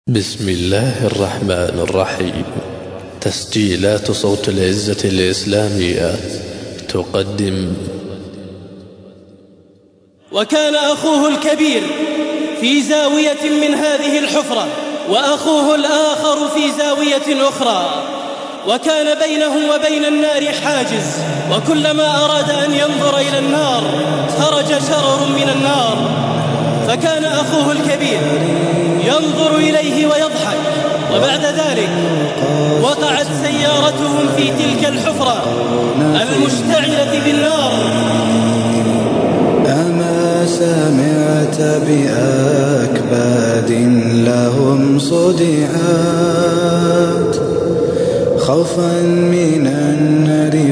بسم الله الرحمن الرحيم. تسجيلات صوت العزة الإسلامية تقدم. وكان أخوه الكبير في زاوية من هذه الحفرة، وأخوه الآخر في زاوية أخرى، وكان بينه وبين النار حاجز، وكلما أراد أن ينظر إلى النار خرج شرر من النار. فكان أخوه الكبير ينظر إليه ويضحك، وبعد ذلك وقعت سيارتهم في تلك الحفرة المشتعلة بالنار. أما سمعت بأكباد لهم صدعات خوفا من النار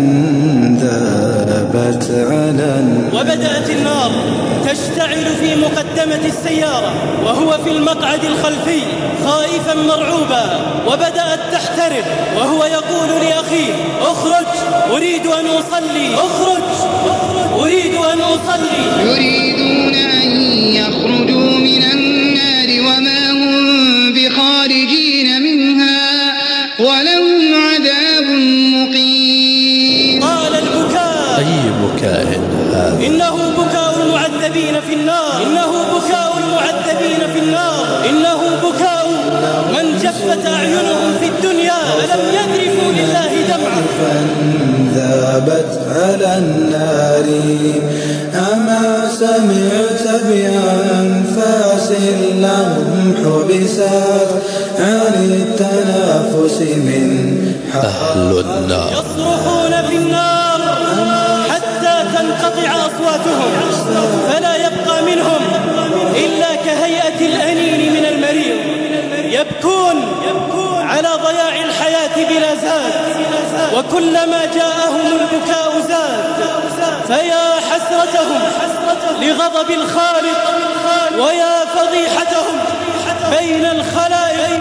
فانذابت على وبدأت النار تشتعل في مقدمة السيارة وهو في المقعد الخلفي خائفا مرعوبا، وبدأت تحترق وهو يقول لأخيه: اخرج أريد أن أصلي، اخرج أريد أن أصلي. يريدون أن يخرجوا من النار وما هم بخارجين منها ولهم عذاب مقيم. قال البكاء: أي بكاء هذا؟ إنه بكاء المعذبين في النار، إنه بكاء المعذبين في النار، إنه بكاء من جفت أعينهم في الدنيا فلم يذرفوا لله دمعا. فانذابت على النار. أما سمعت بأنفاس لهم حبست عن التنافس من أهل النار يصرخون في النار حتى تنقطع أصواتهم، فلا يبقى منهم إلا كهيئة الأنين من المريض، يبكون على ضياع الحياة بلا زاد، وكلما جاءهم البكاء زاد. فيا حسرتهم لغضب الخالق، ويا فضيحتهم بين الخلائق.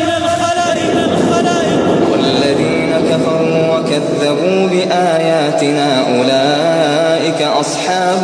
والذين كفروا وكذبوا بآياتنا أولئك أصحاب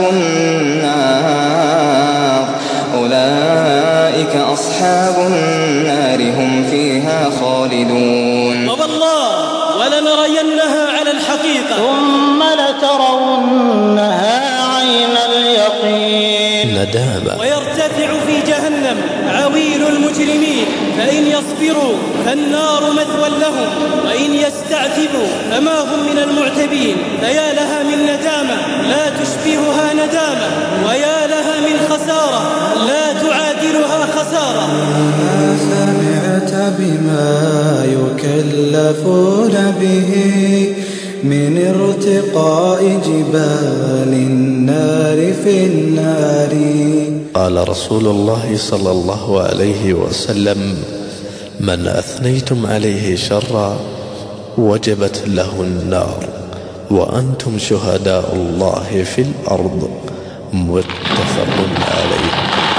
النار، أولئك أصحاب النار هم فيها خالدون. والله ولنرينها على الحقيقة ثم لترونها عين اليقين. ندامة. ويرتفع في جهنم عويل المجرمين، فإن يصبروا فالنار مثوى لهم، وإن يستعتبوا فما هم من المعتبين. فيا لها من ندامة لا تشبهها ندامة، ويا لها من خسارة لا تعادلها خسارة. ما سمعت بما يكلفون به من ارتقاء جبال النار في النار. قال رسول الله صلى الله عليه وسلم: من أثنيتم عليه شرا وجبت له النار وأنتم شهداء الله في الأرض. متفق عليه.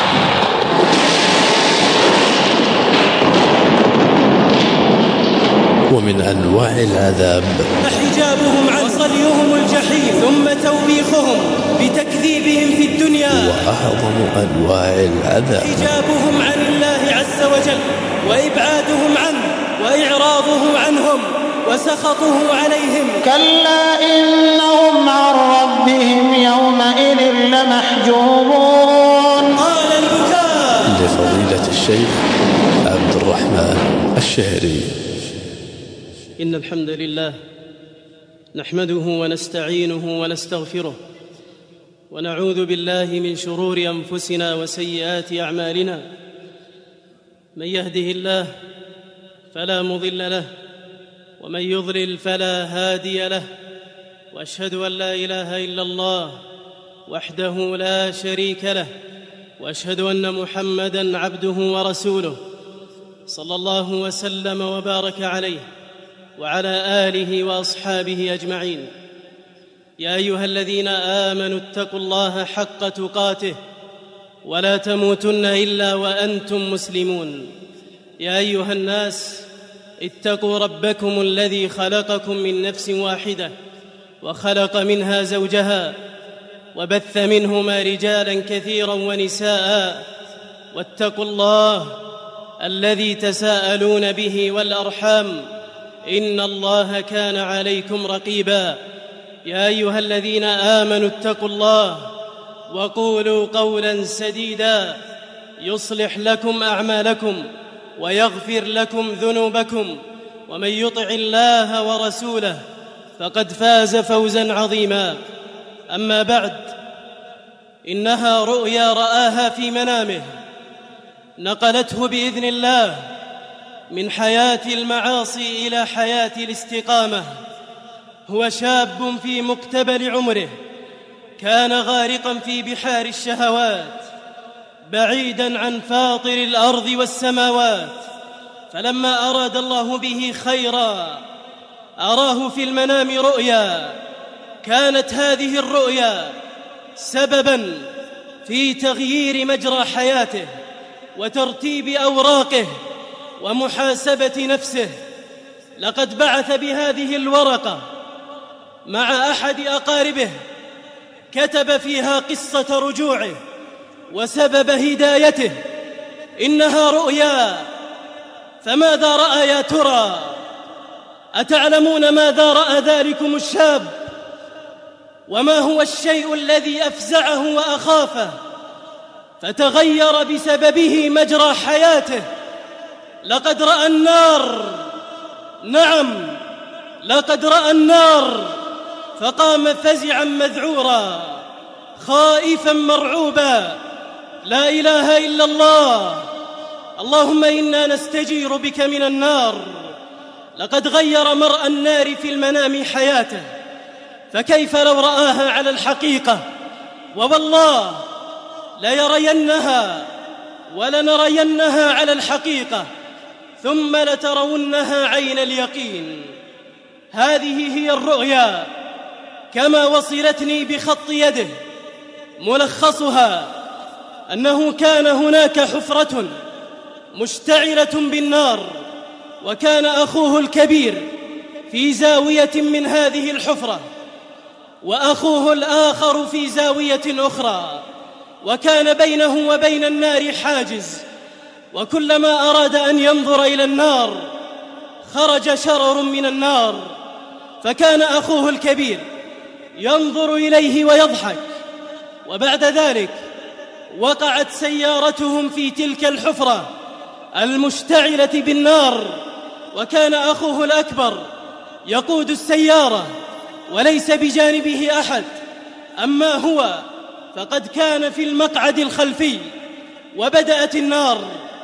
ومن أنواع العذاب حجابهم عن صليهم الجحيم، ثم توبيخهم بتكذيبهم في الدنيا. وأعظم أنواع العذاب حجابهم عن الله عز وجل، وإبعادهم عنه، وإعراضه عنهم، وسخطه عليهم. كلا إنهم عن ربهم يومئذ لمحجوبون. قال البكاء لفضيلة الشيخ عبد الرحمن الشهري. إن الحمد لله نحمده ونستعينه ونستغفره، ونعوذ بالله من شرور أنفسنا وسيئات أعمالنا. من يهده الله فلا مضل له، ومن يضلل فلا هادي له. وأشهد أن لا إله إلا الله وحده لا شريك له، وأشهد أن محمدًا عبده ورسوله، صلى الله وسلم وبارك عليه وعلى آله وأصحابه أجمعين. يا أيها الذين آمنوا اتقوا الله حق تقاته ولا تموتن إلا وأنتم مسلمون. يا أيها الناس اتقوا ربكم الذي خلقكم من نفس واحدة وخلق منها زوجها وبث منهما رجالا كثيرا ونساء، واتقوا الله الذي تساءلون به والأرحام إن الله كان عليكم رقيبا. يا أيها الذين آمنوا اتقوا الله وقولوا قولا سديدا يصلح لكم أعمالكم ويغفر لكم ذنوبكم، ومن يطع الله ورسوله فقد فاز فوزا عظيما. أما بعد، إنها رؤيا رآها في منامه نقلته بإذن الله من حياة المعاصي إلى حياة الاستقامة. هو شاب في مقتبل عمره كان غارقا في بحار الشهوات بعيدا عن فاطر الأرض والسماوات، فلما أراد الله به خيرا أراه في المنام رؤيا، كانت هذه الرؤيا سببا في تغيير مجرى حياته وترتيب أوراقه ومحاسبة نفسه. لقد بعث بهذه الورقة مع أحد أقاربه، كتب فيها قصة رجوعه وسبب هدايته. إنها رؤيا، فماذا رأى يا ترى؟ أتعلمون ماذا رأى ذلكم الشاب؟ وما هو الشيء الذي أفزعه وأخافه فتغير بسببه مجرى حياته؟ لقد رأى النار، نعم لقد رأى النار، فقام فزعا مذعورا خائفا مرعوبا. لا إله إلا الله، اللهم إنا نستجير بك من النار. لقد غير مرأى النار في المنام حياته، فكيف لو رآها على الحقيقة؟ ووالله ليرينها ولنرينها على الحقيقة، ثم لترونها عين اليقين. هذه هي الرؤيا كما وصلتني بخط يده. ملخصها أنه كان هناك حفرة مشتعلة بالنار، وكان أخوه الكبير في زاوية من هذه الحفرة، وأخوه الآخر في زاوية أخرى، وكان بينه وبين النار حاجز، وكلما أراد أن ينظر إلى النار خرج شرر من النار. فكان أخوه الكبير ينظر إليه ويضحك، وبعد ذلك وقعت سيارتهم في تلك الحفرة المشتعلة بالنار، وكان أخوه الأكبر يقود السيارة وليس بجانبه أحد، أما هو فقد كان في المقعد الخلفي. وبدأت النار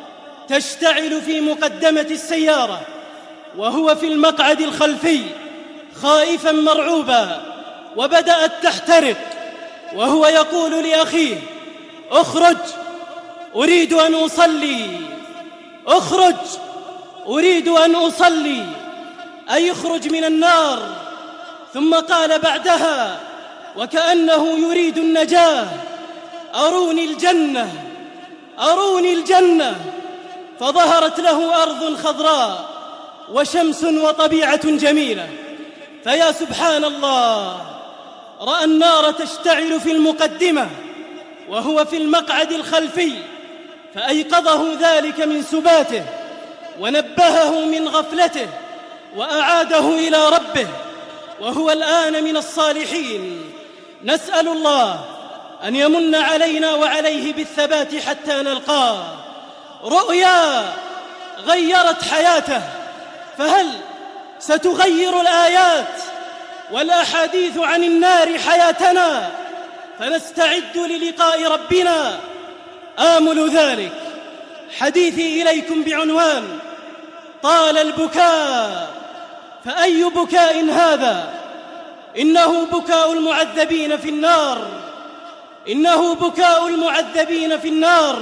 تشتعل في مقدمة السيارة وهو في المقعد الخلفي خائفا مرعوبا، وبدأت تحترق وهو يقول لأخيه: اخرج أريد أن أصلي، اخرج أريد أن أصلي، أي اخرج من النار. ثم قال بعدها وكأنه يريد النجاة: أروني الجنة، أروني الجنة. فظهرت له أرض خضراء وشمس وطبيعة جميلة. فيا سبحان الله، رأى النار تشتعل في المقدمة وهو في المقعد الخلفي، فأيقظه ذلك من سباته ونبهه من غفلته وأعاده إلى ربه، وهو الآن من الصالحين. نسأل الله أن يمن علينا وعليه بالثبات حتى نلقاه. رؤيا غيرت حياته، فهل ستغير الآيات والأحاديث عن النار حياتنا فنستعد للقاء ربنا؟ آمل ذلك حديثي إليكم بعنوان: طال البكاء. فأي بكاء هذا؟ إنه بكاء المعذبين في النار، إنه بكاء المعذبين في النار،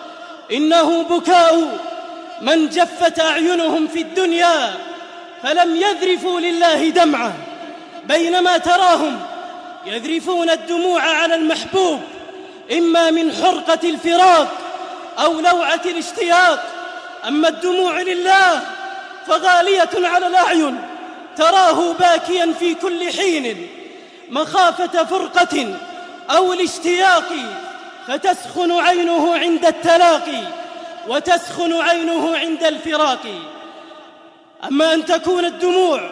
إنه بكاء من جفت أعينهم في الدنيا فلم يذرفوا لله دمعة، بينما تراهم يذرفون الدموع على المحبوب، إما من حرقة الفراق أو لوعة الاشتياق. أما الدموع لله فغالية على الأعين، تراه باكيا في كل حين مخافة فرقة أو الاشتياق، فتسخن عينه عند التلاقي. وتسخن عينه عند الفراق. أما أن تكون الدموع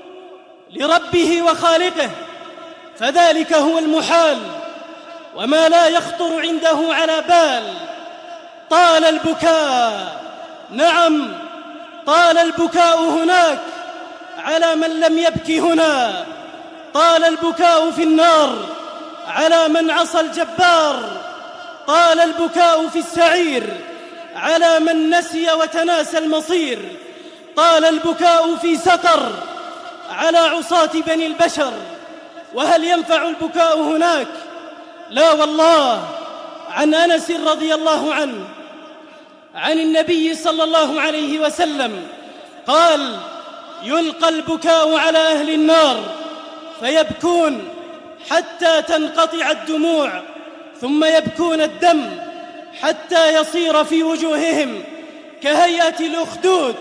لربه وخالقه فذلك هو المحال وما لا يخطر عنده على بال. طال البكاء، نعم طال البكاء هناك على من لم يبكي هنا. طال البكاء في النار على من عصى الجبار. طال البكاء في السعير على من نسي وتناسى المصير. طال البكاء في سقر على عصاة بني البشر. وهل ينفع البكاء هناك؟ لا والله. عن أنس رضي الله عنه عن النبي صلى الله عليه وسلم قال: يلقى البكاء على أهل النار فيبكون حتى تنقطع الدموع، ثم يبكون الدم حتى يصير في وجوههم كهيئة الأخدود،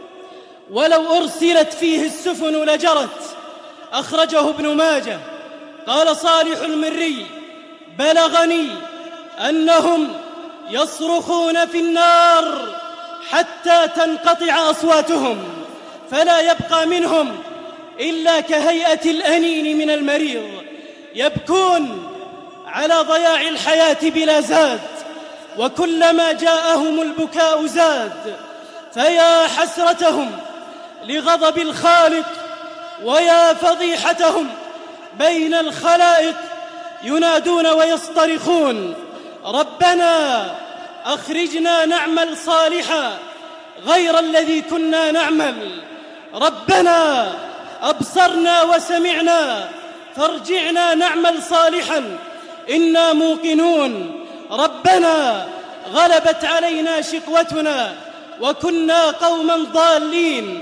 ولو أرسلت فيه السفن لجرت. أخرجه ابن ماجه. قال صالح المري: بلغني أنهم يصرخون في النار حتى تنقطع أصواتهم فلا يبقى منهم إلا كهيئة الأنين من المريض. يبكون على ضياع الحياة بلا زاد، وكلما جاءهم البكاء زاد. فيا حسرتهم لغضب الخالق، ويا فضيحتهم بين الخلائق. ينادون ويصطرخون: ربنا أخرجنا نعمل صالحا غير الذي كنا نعمل. ربنا أبصرنا وسمعنا فارجعنا نعمل صالحا إنا موقنون. ربنا غلبت علينا شقوتنا وكنا قوما ضالين.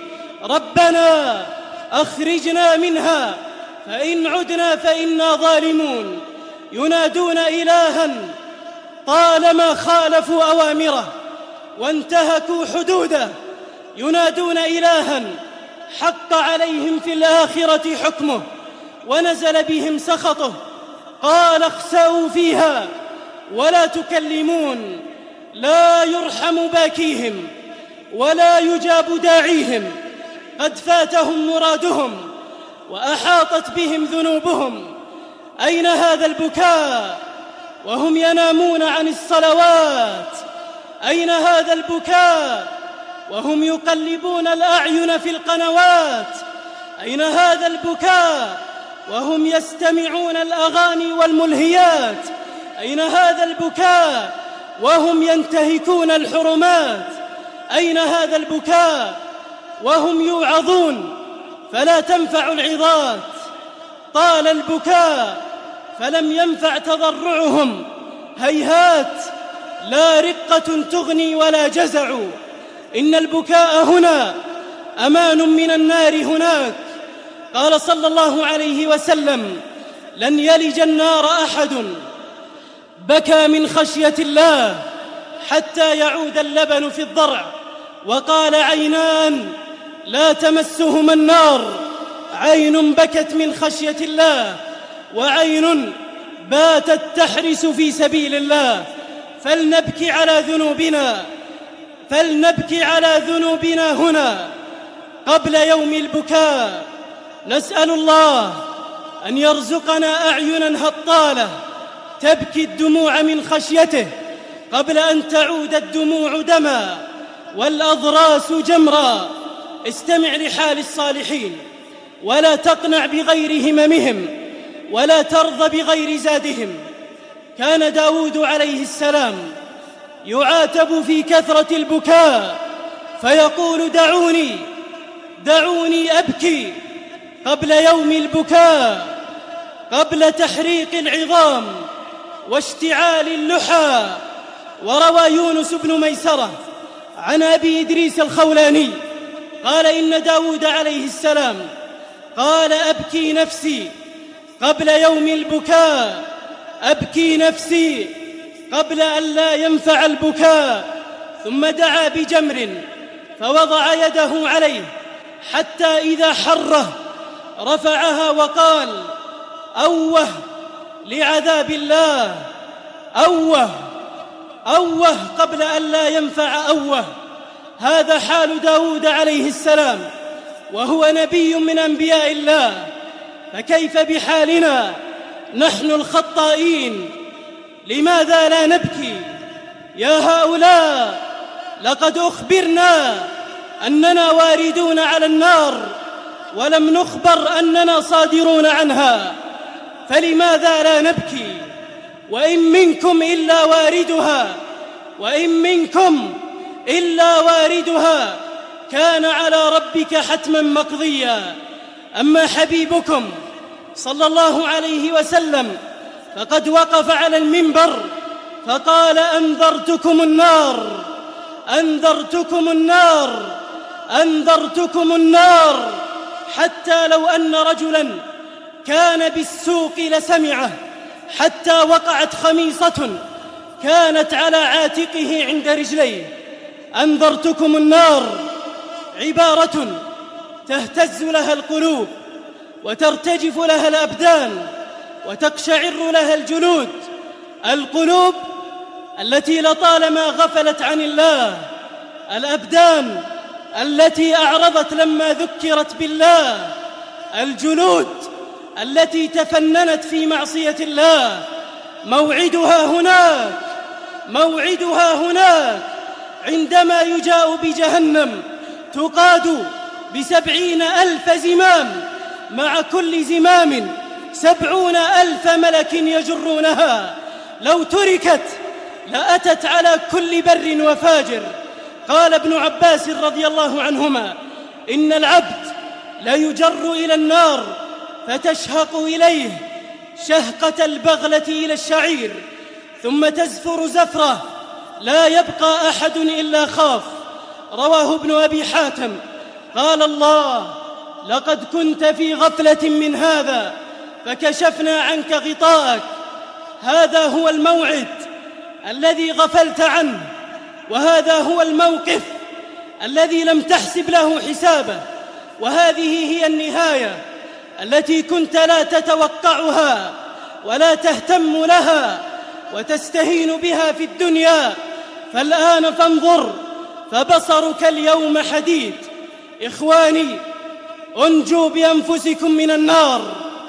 ربنا أخرجنا منها فإن عدنا فإنا ظالمون. ينادون إلها طالما خالفوا أوامره وانتهكوا حدوده. ينادون إلها حق عليهم في الآخرة حكمه ونزل بهم سخطه. قال: اخسأوا فيها ولا تكلمون. لا يرحم باكيهم ولا يجاب داعيهم. قد فاتهم مرادهم وأحاطت بهم ذنوبهم. أين هذا البكاء وهم ينامون عن الصلوات؟ أين هذا البكاء وهم يقلبون الأعين في القنوات؟ أين هذا البكاء وهم يستمعون الأغاني والملهيات؟ أين هذا البكاء وهم ينتهكون الحرمات؟ أين هذا البكاء وهم يوعظون فلا تنفع العظات؟ طال البكاء فلم ينفع تضرعهم. هيهات لا رقة تغني ولا جزع. إن البكاء هنا أمان من النار هناك. قال صلى الله عليه وسلم: لن يلج النار أحد بكى من خشية الله حتى يعود اللبن في الضرع. وقال: عينان لا تمسهما النار، عين بكت من خشية الله وعين باتت تحرس في سبيل الله. فلنبكي على ذنوبنا هنا قبل يوم البكاء. نسأل الله أن يرزقنا أعينا هطالة تبكي الدموع من خشيته قبل أن تعود الدموع دما والأضراس جمرا. استمع لحال الصالحين ولا تقنع بغير هممهم ولا ترضى بغير زادهم. كان داود عليه السلام يعاتب في كثرة البكاء فيقول: دعوني أبكي قبل يوم البكاء، قبل تحريق العظام واشتعال اللحى. وروى يونس بن ميسرة عن أبي إدريس الخولاني قال: إن داود عليه السلام قال: أبكي نفسي قبل يوم البكاء، أبكي نفسي قبل أن لا ينفع البكاء. ثم دعا بجمر فوضع يده عليه حتى إذا حره رفعها وقال: أوه لعذاب الله، أوه قبل أن لا ينفع أوه. هذا حال داود عليه السلام وهو نبي من أنبياء الله، فكيف بحالنا نحن الخطائين؟ لماذا لا نبكي؟ يا هؤلاء، لقد أخبرنا أننا واردون على النار ولم نخبر أننا صادرون عنها، فلماذا لا نبكي؟ وإن منكم إلا واردها، وإن منكم إلا واردها، كان على ربك حتما مقضيا. أما حبيبكم صلى الله عليه وسلم فقد وقف على المنبر فقال: أنذرتكم النار، أنذرتكم النار، أنذرتكم النار، حتى لو أن رجلا كان بالسوق لسمعه، حتى وقعت خميصة كانت على عاتقه عند رجليه. أنذرتكم النار عبارة تهتز لها القلوب وترتجف لها الأبدان وتقشعر لها الجلود، القلوب التي لطالما غفلت عن الله، الأبدان التي أعرضت لما ذكرت بالله، الجلود التي تفننت في معصية الله. موعدها هناك، موعدها هناك، عندما يجاء بجهنم تقاد ب70,000 زمام، مع كل زمام 70,000 ملك يجرونها، لو تركت لأتت على كل بر وفاجر. قال ابن عباس رضي الله عنهما: إن العبد ليجر إلى النار فتشهق إليه شهقة البغلة إلى الشعير، ثم تزفر زفرة لا يبقى أحد إلا خاف. رواه ابن أبي حاتم. قال الله: لقد كنت في غفلة من هذا فكشفنا عنك غطاءك. هذا هو الموعد الذي غفلت عنه، وهذا هو الموقف الذي لم تحسب له حسابه، وهذه هي النهاية التي كنت لا تتوقعها ولا تهتم لها وتستهين بها في الدنيا. فالآن فانظر، فبصرك اليوم حديد. إخواني، أنجوا بأنفسكم من النار،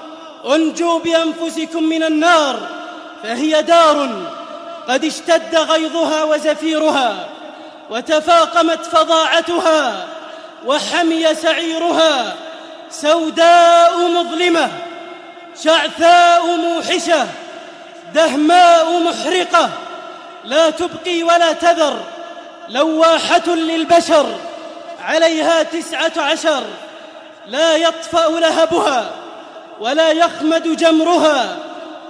أنجوا بأنفسكم من النار، فهي دار قد اشتد غيظها وزفيرها، وتفاقمت فظاعتها، وحمي سعيرها، سوداء مظلمة، شعثاء موحشة، دهماء محرقة، لا تبقي ولا تذر، لواحة للبشر، عليها 19، لا يطفأ لهبها ولا يخمد جمرها.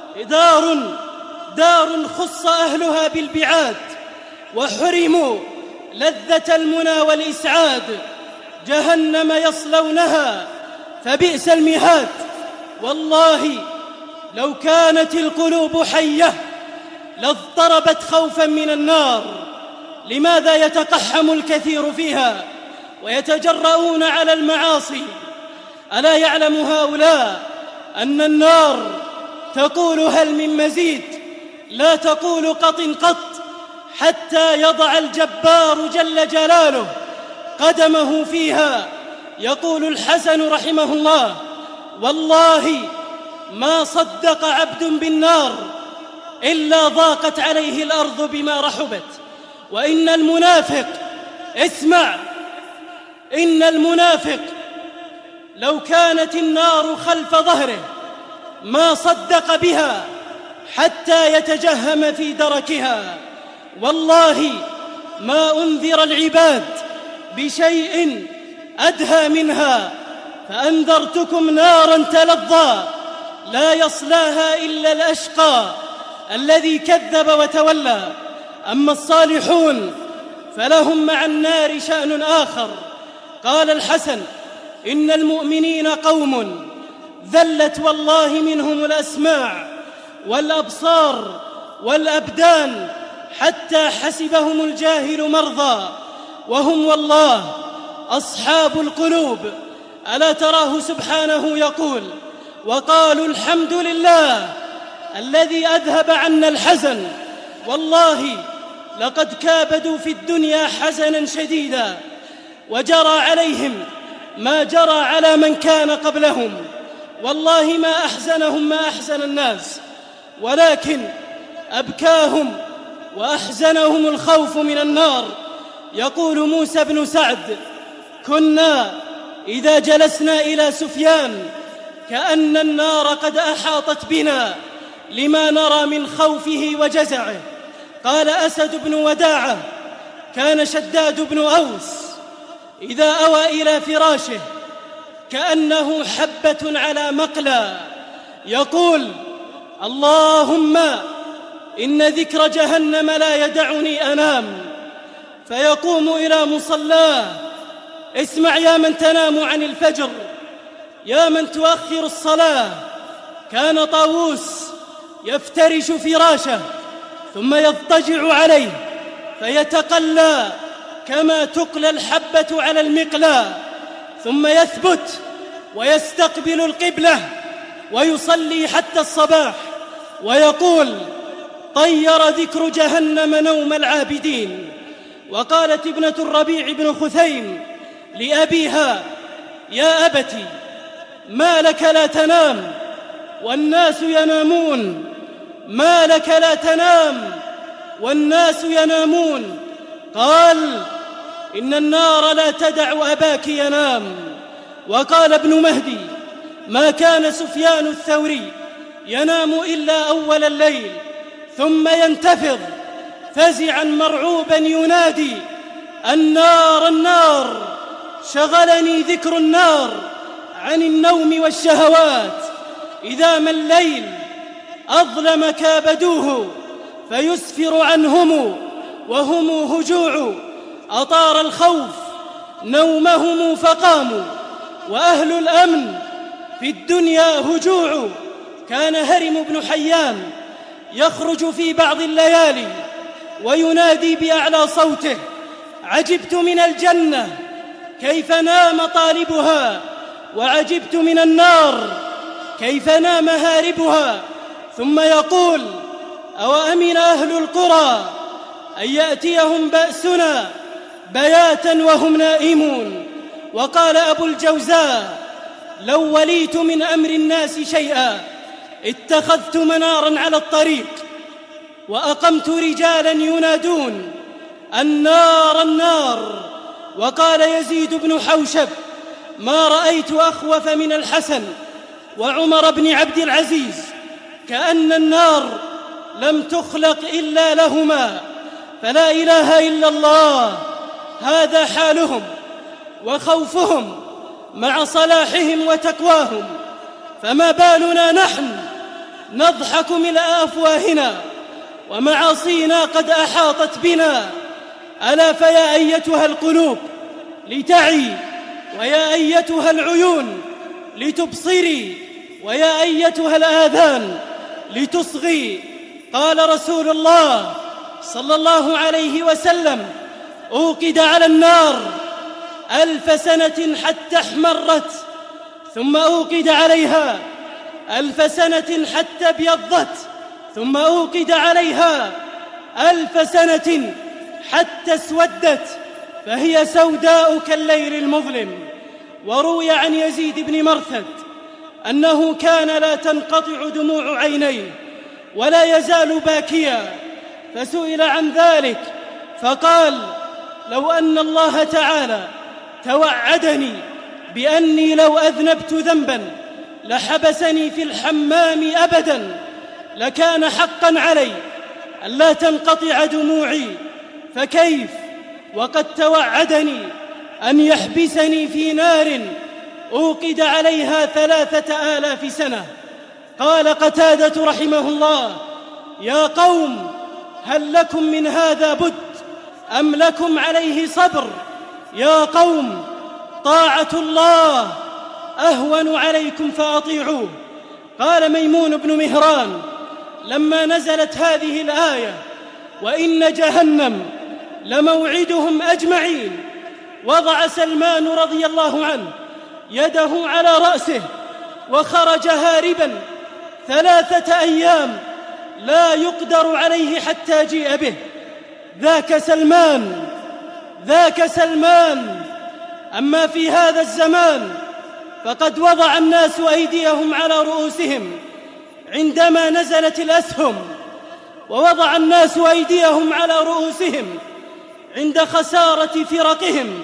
دار خص أهلها بالبعاد وحرموا لذة المنى والإسعاد. جهنم يصلونها فبئس المهاد. والله لو كانت القلوب حية لاضطربت خوفا من النار. لماذا يتقحم الكثير فيها ويتجرؤون على المعاصي؟ ألا يعلم هؤلاء أن النار تقول هل من مزيد؟ لا تقول قط قط، حتى يضع الجبار جل جلاله قدمه فيها. يقول الحسن رحمه الله: والله ما صدق عبد بالنار إلا ضاقت عليه الأرض بما رحبت. وإن المنافق، اسمع، إن المنافق لو كانت النار خلف ظهره ما صدق بها حتى يتجهم في دركها. والله ما أنذر العباد بشيء أدهى منها، فأنذرتكم نارا تلظى لا يصلاها إلا الأشقى الذي كذب وتولى. أما الصالحون فلهم مع النار شأن آخر. قال الحسن: إن المؤمنين قوم ذلت والله منهم الأسماع والأبصار والأبدان حتى حسبهم الجاهل مرضى، وهم والله أصحاب القلوب. ألا تراه سبحانه يقول: وقالوا الحمد لله الذي أذهب عنا الحزن. والله لقد كابدوا في الدنيا حزنا شديدا، وجرى عليهم ما جرى على من كان قبلهم، والله ما أحزنهم ما أحزن الناس، ولكن أبكاهم وأحزنهم الخوف من النار. يقول موسى بن سعد: كنا إذا جلسنا إلى سفيان كأن النار قد أحاطت بنا لما نرى من خوفه وجزعه. قال أسد بن وداعة: كان شداد بن أوس إذا أوى إلى فراشه كأنه حبة على مقلى، يقول: اللهم إن ذكر جهنم لا يدعني أنام، فيقوم إلى مصلاه. اسمع يا من تنام عن الفجر، يا من تؤخر الصلاة. كان طاووس يفترش فراشه ثم يضطجع عليه فيتقلى كما تقلى الحبة على المقلاة، ثم يثبت ويستقبل القبلة ويصلي حتى الصباح، ويقول: طير ذكر جهنم نوم العابدين. وقالت ابنة الربيع بن خثيم لأبيها: يا أبت ما لك لا تنام والناس ينامون، ما لك لا تنام والناس ينامون؟ قال: إن النار لا تدع أباك ينام. وقال ابن مهدي: ما كان سفيان الثوري ينام إلا أول الليل ثم ينتفض فزعا مرعوبا ينادي: النار النار، شغلني ذكر النار عن النوم والشهوات. إذا ما الليل أظلم كابدوه فيسفر عنهم وهم هجوع، أطار الخوف نومهم فقاموا، وأهل الأمن في الدنيا هجوع. كان هرم بن حيان يخرج في بعض الليالي وينادي بأعلى صوته: عجبت من الجنة كيف نام طالبها، وعجبت من النار كيف نام هاربها. ثم يقول: أوأمن أهل القرى أن يأتيهم بأسنا بياتا وهم نائمون. وقال أبو الجوزاء: لو وليت من أمر الناس شيئا اتخذت منارا على الطريق وأقمت رجالا ينادون: النار النار. وقال يزيد بن حوشب: ما رأيت أخوف من الحسن وعمر بن عبد العزيز، كأن النار لم تخلق إلا لهما، فلا إله إلا الله. هذا حالهم وخوفهم مع صلاحهم وتقواهم، فما بالنا نحن نضحك ملء أفواهنا ومعاصينا قد أحاطت بنا؟ ألا فيا أيتها القلوب لتعي، ويا أيتها العيون لتبصري، ويا أيتها الآذان لتصغي. قال رسول الله صلى الله عليه وسلم: أوقد على النار 1000 سنة حتى احمرت، ثم أوقد عليها 1000 سنة حتى ابيضت، ثم أوقد عليها 1000 سنة حتى اسودت، فهي سوداء كالليل المظلم. وروي عن يزيد بن مرثد أنه كان لا تنقطع دموع عينيه ولا يزال باكيا، فسئل عن ذلك فقال: لو أن الله تعالى توعدني بأني لو أذنبت ذنبا لحبسني في الحمام أبدا لكان حقا علي ألا تنقطع دموعي، فكيف وقد توعدني أن يحبسني في نار أوقد عليها 3000 سنة. قال قتادة رحمه الله: يا قوم هل لكم من هذا بد أم لكم عليه صبر؟ يا قوم طاعة الله أهون عليكم فأطيعوه. قال ميمون بن مهران لما نزلت هذه الآية: وإن جهنم لموعدهم أجمعين، وضع سلمان رضي الله عنه يده على رأسه وخرج هاربا 3 أيام لا يقدر عليه حتى جيء به. ذاك سلمان. أما في هذا الزمان فقد وضع الناس أيديهم على رؤوسهم عندما نزلت الأسهم، ووضع الناس أيديهم على رؤوسهم عند خسارة فرقهم،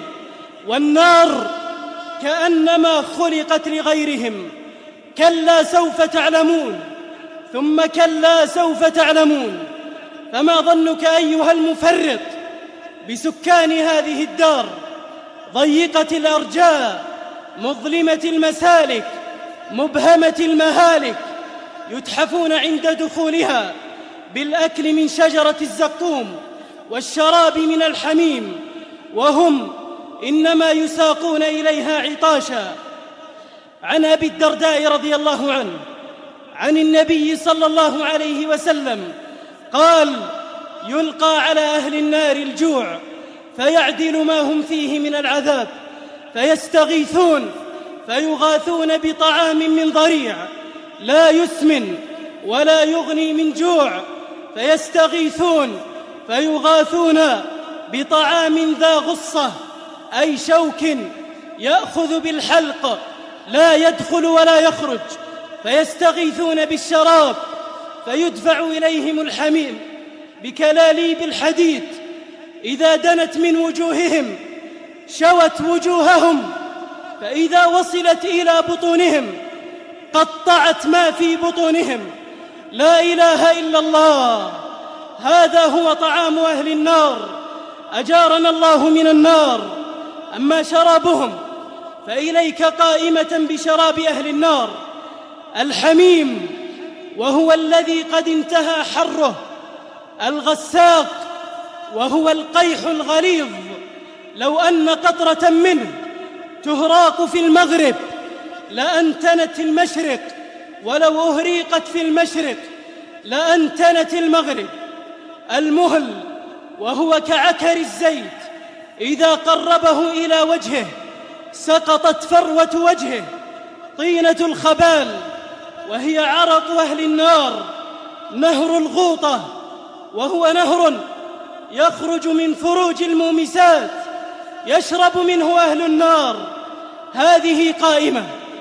والنار كأنما خلقت لغيرهم. كلا سوف تعلمون، ثم كلا سوف تعلمون. فما ظنك أيها المفرط بسكان هذه الدار ضيقة الأرجاء مظلمة المسالك مبهمة المهالك، يتحفون عند دخولها بالأكل من شجرة الزقوم والشراب من الحميم، وهم إنما يساقون إليها عطاشا. عن أبي الدرداء رضي الله عنه عن النبي صلى الله عليه وسلم قال: يلقى على أهل النار الجوع فيعدل ما هم فيه من العذاب، فيستغيثون فيغاثون بطعام من ضريع لا يسمن ولا يغني من جوع، فيستغيثون فيغاثون بطعام ذا غصة، أي شوك يأخذ بالحلق لا يدخل ولا يخرج، فيستغيثون بالشراب فيدفع إليهم الحميم بكلاليب الحديد، إذا دنت من وجوههم شوت وجوههم، فإذا وصلت إلى بطونهم قطعت ما في بطونهم. لا إله إلا الله. هذا هو طعام أهل النار، أجارنا الله من النار. أما شرابهم فإليك قائمة بشراب أهل النار الحميم، وهو الذي قد انتهى حره، الغساق، وهو القيح الغليظ، لو أن قطرة منه تهراق في المغرب لأنتنت المشرق، ولو أهريقت في المشرق لأنتنت المغرب. المهل، وهو كعكر الزيت، إذا قربه إلى وجهه سقطت فروة وجهه. طينة الخبال، وهي عرق أهل النار. نهر الغوطة، وهو نهر يخرج من فروج المومسات يشرب منه أهل النار. هذه قائمة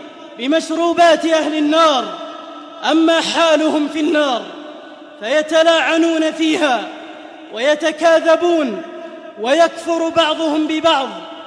بمشروبات أهل النار. أما حالهم في النار فيتلاعنون فيها ويتكاذبون ويكفر بعضهم ببعض.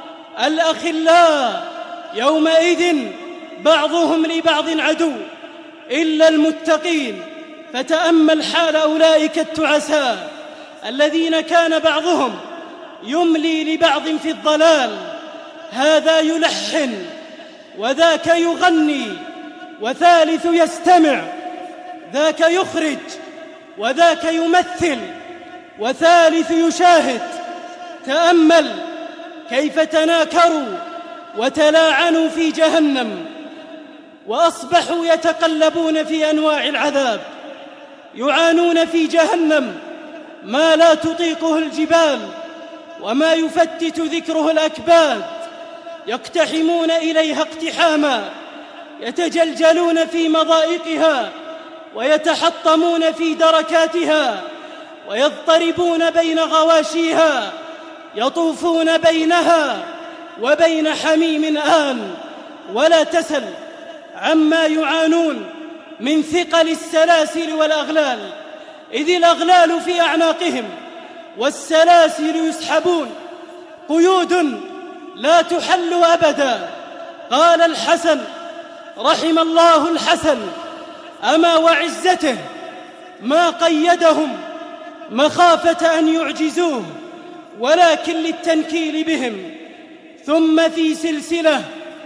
الأخلاء يومئذ بعضهم لبعض عدو إلا المتقين. فتأمل حال أولئك التعساء الذين كان بعضهم يملي لبعض في الضلال، هذا يلحن وذاك يغني وثالث يستمع، ذاك يخرج وذاك يمثل وثالث يشاهد. تأمل كيف تناكروا وتلاعنوا في جهنم، وأصبحوا يتقلبون في أنواع العذاب، يعانون في جهنم ما لا تطيقه الجبال وما يفتت ذكره الأكباد، يقتحمون إليها اقتحاما، يتجلجلون في مضائقها ويتحطمون في دركاتها، ويضطربون بين غواشيها، يطوفون بينها وبين حميم آن. ولا تسل عما يعانون من ثقل السلاسل والأغلال، إذ الأغلال في أعناقهم والسلاسل يسحبون، قيود لا تحل أبدا. قال الحسن رحم الله الحسن: أما وعزته ما قيدهم مخافة أن يعجزوه، ولكن للتنكيل بهم. ثم في سلسلة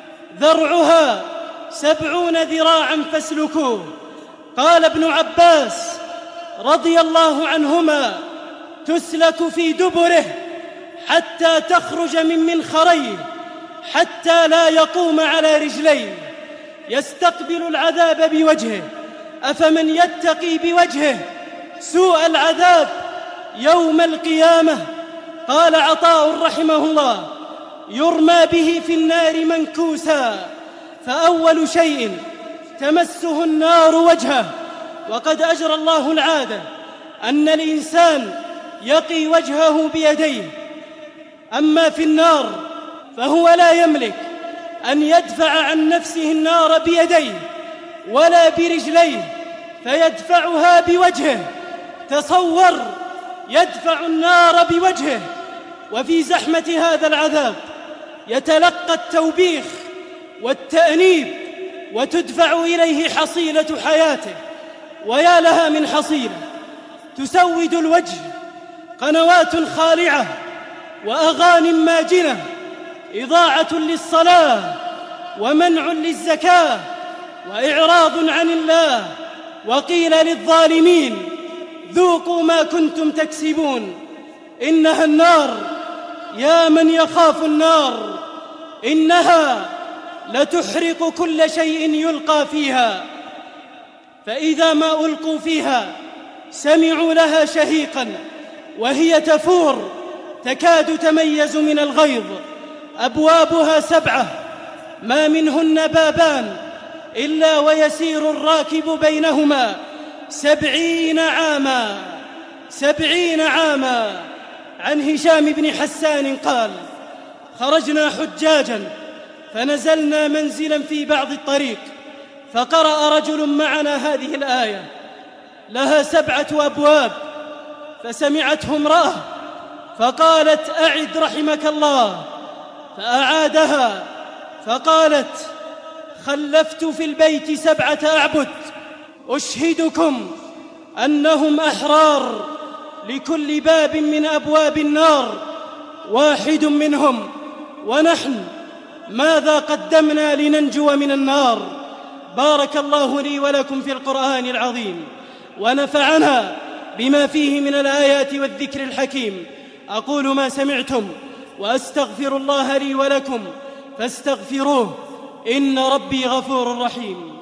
ذرعها 70 ذراعا فاسلكوه. قال ابن عباس رضي الله عنهما: تسلك في دبره حتى تخرج من منخريه، حتى لا يقوم على رجليه، يستقبل العذاب بوجهه، أفمن يتقي بوجهه سوء العذاب يوم القيامة. قال عطاء رحمه الله: يرمى به في النار منكوسا، فأول شيء تمسه النار وجهه. وقد أجرى الله العادة أن الإنسان يقي وجهه بيديه. أما في النار فهو لا يملك أن يدفع عن نفسه النار بيديه ولا برجليه، فيدفعها بوجهه. تصور، يدفع النار بوجهه، وفي زحمة هذا العذاب يتلقى التوبيخ والتأنيب وتدفع إليه حصيلة حياته. ويا لها من حصيلة تسود الوجه، قنوات خالعة وأغاني ماجنة، إضاعة للصلاة ومنع للزكاة وإعراض عن الله. وقيل للظالمين ذوقوا ما كنتم تكسبون. إنها النار، يا من يخاف النار، إنها لتحرق كل شيء يلقى فيها. فإذا ما ألقوا فيها سمعوا لها شهيقا وهي تفور تكاد تميز من الغيظ. أبوابها 7، ما منهن بابان إلا ويسير الراكب بينهما 70 عاما. 70 عاما. عن هشام بن حسان قال: خرجنا حجاجا فنزلنا منزلا في بعض الطريق، فقرأ رجل معنا هذه الآية لها 7 أبواب، فسمعته امرأة فقالت: أعد رحمك الله. فأعادها فقالت: خلفت في البيت 7 أعبد، أشهدكم أنهم أحرار، لكل باب من أبواب النار واحد منهم، ونحن ماذا قدمنا لننجو من النار؟ بارك الله لي ولكم في القرآن العظيم، ونفعنا بما فيه من الآيات والذكر الحكيم. أقول ما سمعتم وأستغفر الله لي ولكم فاستغفروه، إن ربي غفور رحيم.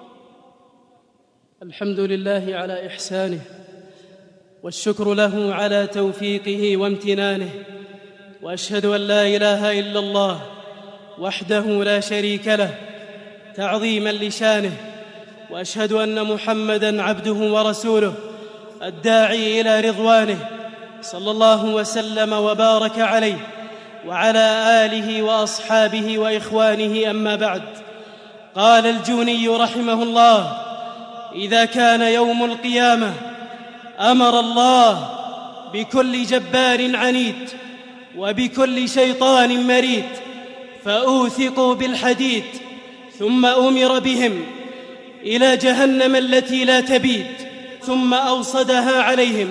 الحمد لله على إحسانه، والشكر له على توفيقه وامتنانه، وأشهد أن لا إله إلا الله وحده لا شريك له تعظيما لشانه، وأشهد أن محمدًا عبده ورسوله الداعي إلى رضوانه، صلى الله وسلم وبارك عليه وعلى آله وأصحابه وإخوانه. أما بعد، قال الجوني رحمه الله: إذا كان يوم القيامة أمر الله بكل جبار عنيد وبكل شيطان مريد فأوثقوا بالحديد، ثم أمر بهم إلى جهنم التي لا تبيد، ثم أوصدها عليهم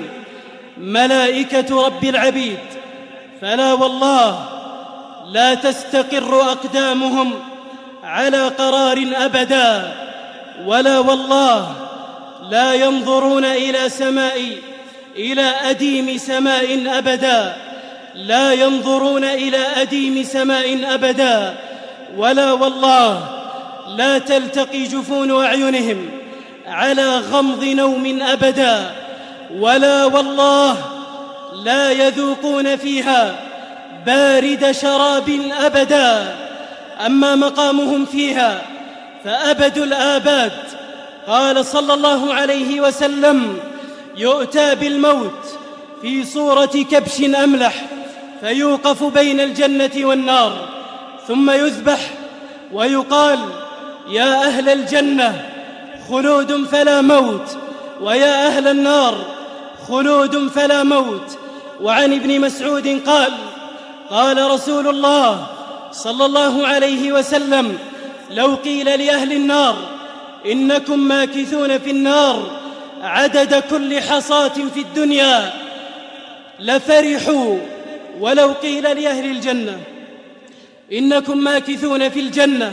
ملائكة رب العبيد، فلا والله لا تستقر أقدامهم على قرار أبدا، ولا والله لا ينظرون إلى أديم سماء أبدا، لا ينظرون إلى أديم سماء أبدا، ولا والله لا تلتقي جفون أعينهم على غمض نوم أبدا، ولا والله لا يذوقون فيها بارد شراب أبدا. أما مقامهم فيها فأبد الآباد. قال صلى الله عليه وسلم: يؤتى بالموت في صورة كبش أملح، فيوقف بين الجنة والنار، ثم يذبح ويقال: يا أهل الجنة خلود فلا موت، ويا أهل النار خلود فلا موت. وعن ابن مسعود قال: قال رسول الله صلى الله عليه وسلم: لو قيل لأهل النار إنكم ماكثون في النار عدد كل حصاة في الدنيا لفرحوا، ولو قيل لأهل الجنة إنكم ماكثون في الجنة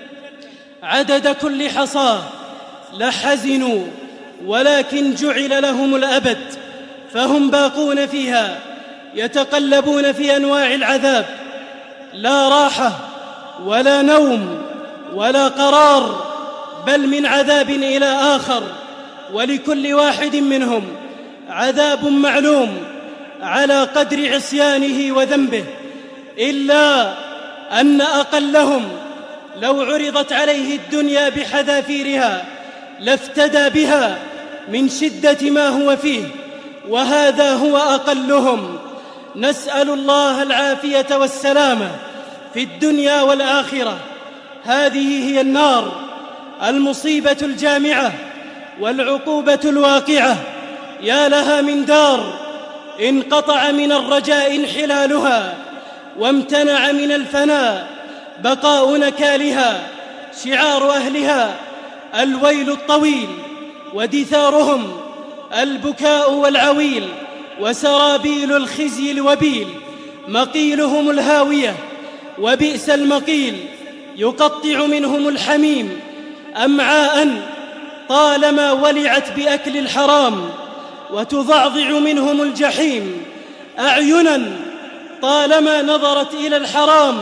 عدد كل حصاة لحزنوا، ولكن جعل لهم الأبد، فهم باقون فيها يتقلبون في أنواع العذاب، لا راحة ولا نوم ولا قرار، بل من عذاب إلى آخر، ولكل واحد منهم عذاب معلوم على قدر عصيانه وذنبه، إلا أن أقلهم لو عرضت عليه الدنيا بحذافيرها لافتدى بها من شدة ما هو فيه، وهذا هو أقلهم. نسأل الله العافية والسلامة في الدنيا والآخرة. هذه هي النار، المصيبة الجامعة والعقوبة الواقعة. يا لها من دار انقطع من الرجاء انحلالها، وامتنع من الفناء بقاء نكالها. شعار أهلها الويل الطويل، ودثارهم البكاء والعويل، وسرابيل الخزي الوبيل. مقيلهم الهاوية وبئس المقيل، يقطع منهم الحميم أمعاء طالما ولعت بأكل الحرام، وتضعضع منهم الجحيم أعينا طالما نظرت إلى الحرام،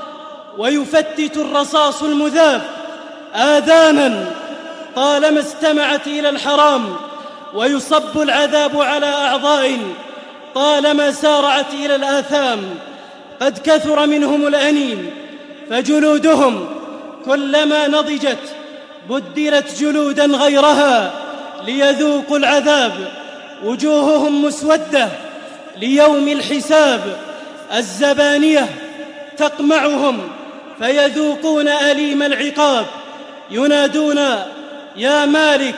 ويفتت الرصاص المذاب آذانا طالما استمعت إلى الحرام، ويصب العذاب على أعضاء طالما سارعت إلى الآثام. قد كثر منهم الأنين، فجلودهم كلما نضجت بدلت جلودا غيرها ليذوقوا العذاب. وجوههم مسودة ليوم الحساب، الزبانية تقمعهم فيذوقون أليم العقاب. ينادون يا مالك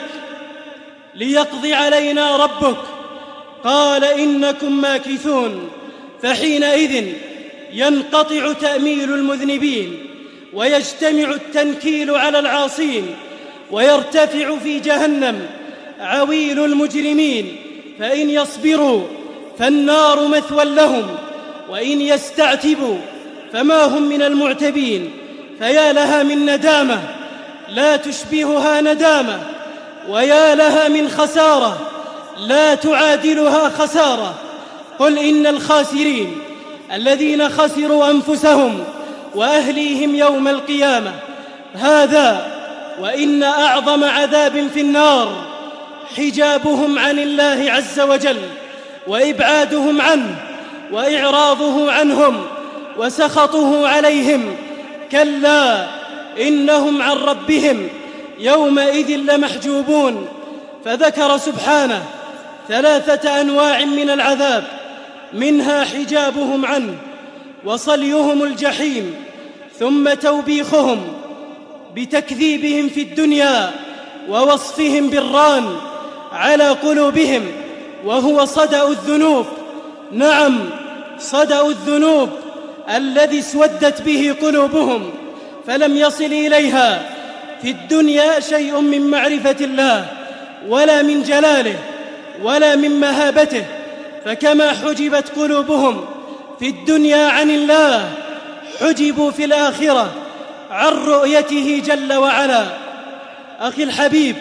ليقضي علينا ربك، قال إنكم ماكثون. فحينئذ ينقطع تأميل المذنبين، ويجتمع التنكيل على العاصين، ويرتفع في جهنم عويل المجرمين. فإن يصبروا فالنار مثوى لهم، وإن يستعتبوا فما هم من المعتبين. فيا لها من ندامة لا تشبهها ندامة، ويا لها من خسارة لا تعادلها خسارة. قل إن الخاسرين الذين خسروا أنفسهم وأهليهم يوم القيامة. هذا وإن أعظم عذاب في النار حجابهم عن الله عز وجل، وإبعادهم عنه، وإعراضه عنهم، وسخطه عليهم. كلا إنهم عن ربهم يومئذ لمحجوبون. فذكر سبحانه 3 أنواع من العذاب، منها حجابهم عنه، وصليهم الجحيم، ثم توبيخهم بتكذيبهم في الدنيا، ووصفهم بالران على قلوبهم، وهو صدأ الذنوب. نعم، صدأ الذنوب الذي اسودت به قلوبهم، فلم يصل إليها في الدنيا شيء من معرفة الله، ولا من جلاله، ولا من مهابته. فكما حجبت قلوبهم في الدنيا عن الله، حجبوا في الآخرة عن رؤيته جل وعلا. أخي الحبيب،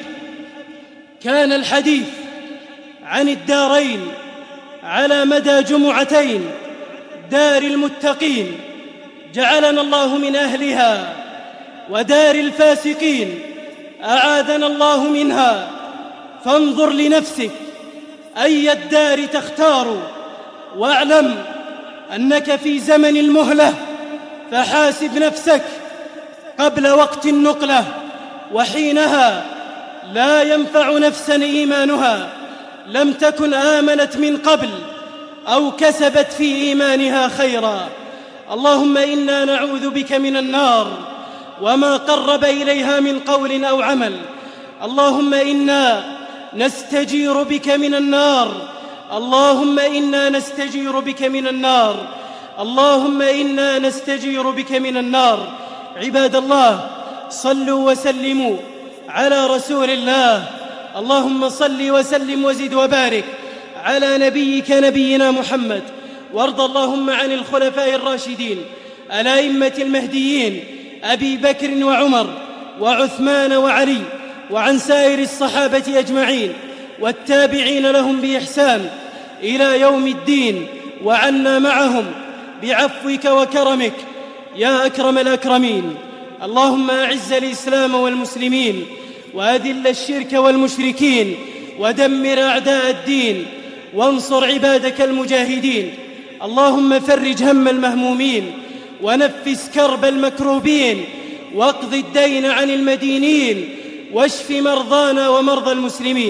كان الحديث عن الدارين على مدى جمعتين، دار المتقين جعلنا الله من أهلها، ودار الفاسقين أعاذنا الله منها. فانظر لنفسك أي الدار تختار، واعلم أنك في زمن المهلة، فحاسب نفسك قبل وقت النقلة، وحينها لا ينفع نفسا إيمانها لم تكن آمنت من قبل أو كسبت في إيمانها خيرا. اللهم إنا نعوذ بك من النار وما قرب إليها من قول أو عمل. اللهم إنا نستجير بك من النار، اللهم إنا نستجير بك من النار، اللهم إنا نستجير بك من النار. عباد الله، صلوا وسلموا على رسول الله. اللهم صل وسلم وزد وبارك على نبيك نبينا محمد، وارض اللهم عن الخلفاء الراشدين الأئمة المهديين أبي بكر وعمر وعثمان وعلي، وعن سائر الصحابة أجمعين والتابعين لهم بإحسان إلى يوم الدين، وعنا معهم بعفوك وكرمك يا أكرم الأكرمين. اللهم أعز الإسلام والمسلمين، وأذل الشرك والمشركين، ودمر أعداء الدين، وانصر عبادك المجاهدين. اللهم فرج هم المهمومين، ونفس كرب المكروبين، واقض الدين عن المدينين، واشف مرضانا ومرضى المسلمين.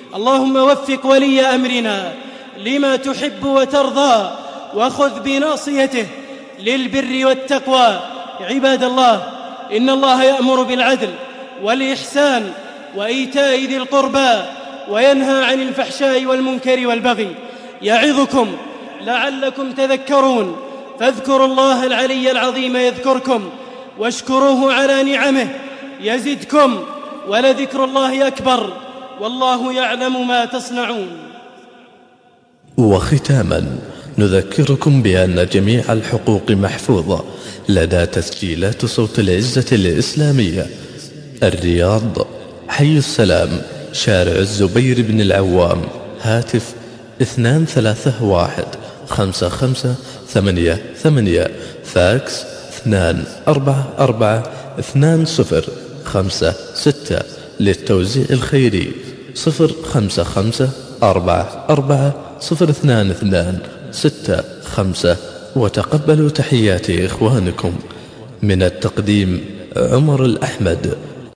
اللهم وفق ولي أمرنا لما تحب وترضى، وخذ بناصيته للبر والتقوى. عباد الله، إن الله يأمر بالعدل والإحسان وإيتاء ذي القربى وينهى عن الفحشاء والمنكر والبغي، يعظكم لعلكم تذكرون. فاذكروا الله العلي العظيم يذكركم، واشكروه على نعمه يزدكم، ولذكر الله أكبر، والله يعلم ما تصنعون. وختاما نذكركم بأن جميع الحقوق محفوظة لدى تسجيلات صوت العزة الإسلامية، الرياض، حي السلام، شارع الزبير بن العوام، هاتف 231-5588، فاكس 2442056، للتوزيع الخيري 055-44-022-65. وتقبلوا تحيات إخوانكم. من التقديم عمر الأحمد.